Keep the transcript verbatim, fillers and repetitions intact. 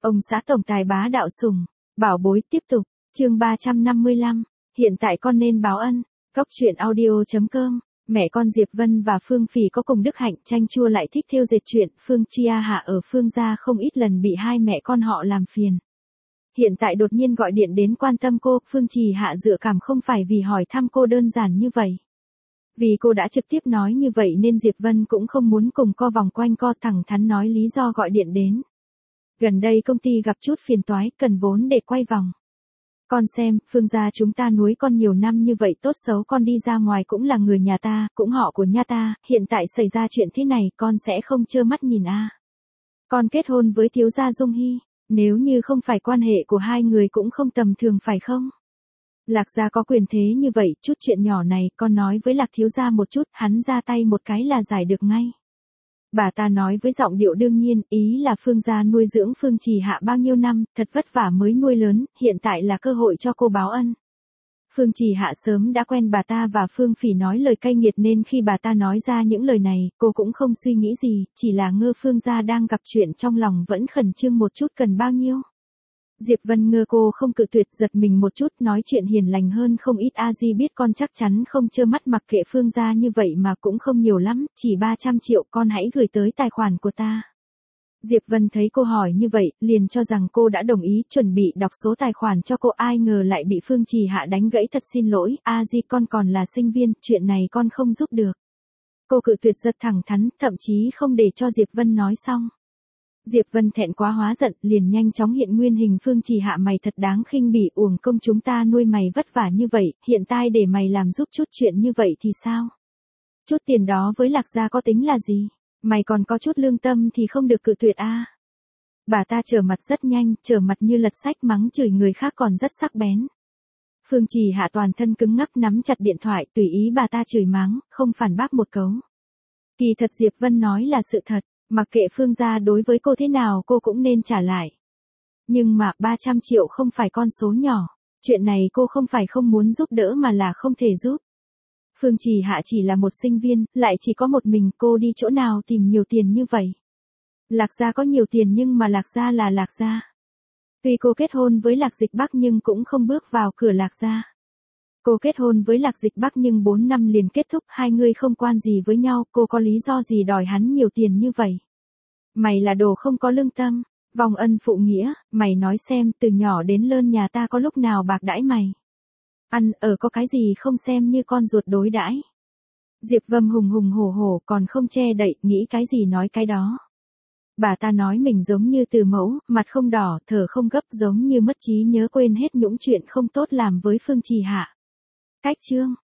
Ông xã tổng tài bá đạo sủng, bảo bối tiếp tục, chương ba trăm năm mươi lăm, hiện tại con nên báo ân, góc truyện audio.com, mẹ con Diệp Vân và Phương Phỉ có cùng đức hạnh chanh chua lại thích thêu dệt chuyện, Phương Chia Hạ ở Phương gia không ít lần bị hai mẹ con họ làm phiền. Hiện tại đột nhiên gọi điện đến quan tâm cô, Phương Trì Hạ dựa cảm không phải vì hỏi thăm cô đơn giản như vậy. Vì cô đã trực tiếp nói như vậy nên Diệp Vân cũng không muốn cùng co vòng quanh co, thẳng thắn nói lý do gọi điện đến. Gần đây công ty gặp chút phiền toái, cần vốn để quay vòng. Con xem, Phương gia chúng ta nuôi con nhiều năm như vậy, tốt xấu con đi ra ngoài cũng là người nhà ta, cũng họ của nhà ta, hiện tại xảy ra chuyện thế này con sẽ không trơ mắt nhìn a. À. Con kết hôn với thiếu gia Dung Hy, nếu như không phải quan hệ của hai người cũng không tầm thường phải không? Lạc gia có quyền thế như vậy, chút chuyện nhỏ này con nói với Lạc thiếu gia một chút, hắn ra tay một cái là giải được ngay. Bà ta nói với giọng điệu đương nhiên, ý là Phương gia nuôi dưỡng Phương Trì Hạ bao nhiêu năm, thật vất vả mới nuôi lớn, hiện tại là cơ hội cho cô báo ân. Phương Trì Hạ sớm đã quen bà ta và Phương Phỉ nói lời cay nghiệt nên khi bà ta nói ra những lời này, cô cũng không suy nghĩ gì, chỉ là ngơ Phương gia đang gặp chuyện trong lòng vẫn khẩn trương một chút, cần bao nhiêu. Diệp Vân ngơ cô không cự tuyệt, giật mình một chút, nói chuyện hiền lành hơn không ít. A Di biết con chắc chắn không trơ mắt mặc kệ Phương gia như vậy mà cũng không nhiều lắm, chỉ ba trăm triệu, con hãy gửi tới tài khoản của ta. Diệp Vân thấy cô hỏi như vậy, liền cho rằng cô đã đồng ý, chuẩn bị đọc số tài khoản cho cô, ai ngờ lại bị Phương Trì Hạ đánh gãy. Thật xin lỗi, A Di con còn là sinh viên, chuyện này con không giúp được. Cô cự tuyệt rất thẳng thắn, thậm chí không để cho Diệp Vân nói xong. Diệp Vân thẹn quá hóa giận, liền nhanh chóng hiện nguyên hình. Phương Trì Hạ mày thật đáng khinh bỉ, uổng công chúng ta nuôi mày vất vả như vậy, hiện tại để mày làm giúp chút chuyện như vậy thì sao? Chút tiền đó với Lạc gia có tính là gì? Mày còn có chút lương tâm thì không được cự tuyệt a. À. Bà ta trở mặt rất nhanh, trở mặt như lật sách, mắng chửi người khác còn rất sắc bén. Phương Trì Hạ toàn thân cứng ngắc nắm chặt điện thoại, tùy ý bà ta chửi mắng, không phản bác một cấu. Kỳ thật Diệp Vân nói là sự thật. Mặc kệ Phương gia đối với cô thế nào cô cũng nên trả lại. Nhưng mà ba trăm triệu không phải con số nhỏ. Chuyện này cô không phải không muốn giúp đỡ mà là không thể giúp. Phương Trì Hạ chỉ là một sinh viên, lại chỉ có một mình, cô đi chỗ nào tìm nhiều tiền như vậy. Lạc gia có nhiều tiền nhưng mà Lạc gia là Lạc gia. Tuy cô kết hôn với Lạc Dịch Bắc nhưng cũng không bước vào cửa Lạc gia. Cô kết hôn với Lạc Dịch Bắc nhưng bốn năm liền kết thúc, hai người không quan gì với nhau, cô có lý do gì đòi hắn nhiều tiền như vậy? Mày là đồ không có lương tâm, vong ân phụ nghĩa, mày nói xem, từ nhỏ đến lớn nhà ta có lúc nào bạc đãi mày? Ăn, ở có cái gì không xem như con ruột đối đãi? Diệp Vân hùng hùng hổ hổ còn không che đậy, nghĩ cái gì nói cái đó. Bà ta nói mình giống như từ mẫu, mặt không đỏ, thở không gấp, giống như mất trí nhớ, quên hết những chuyện không tốt làm với Phương Trì Hạ. Cách chương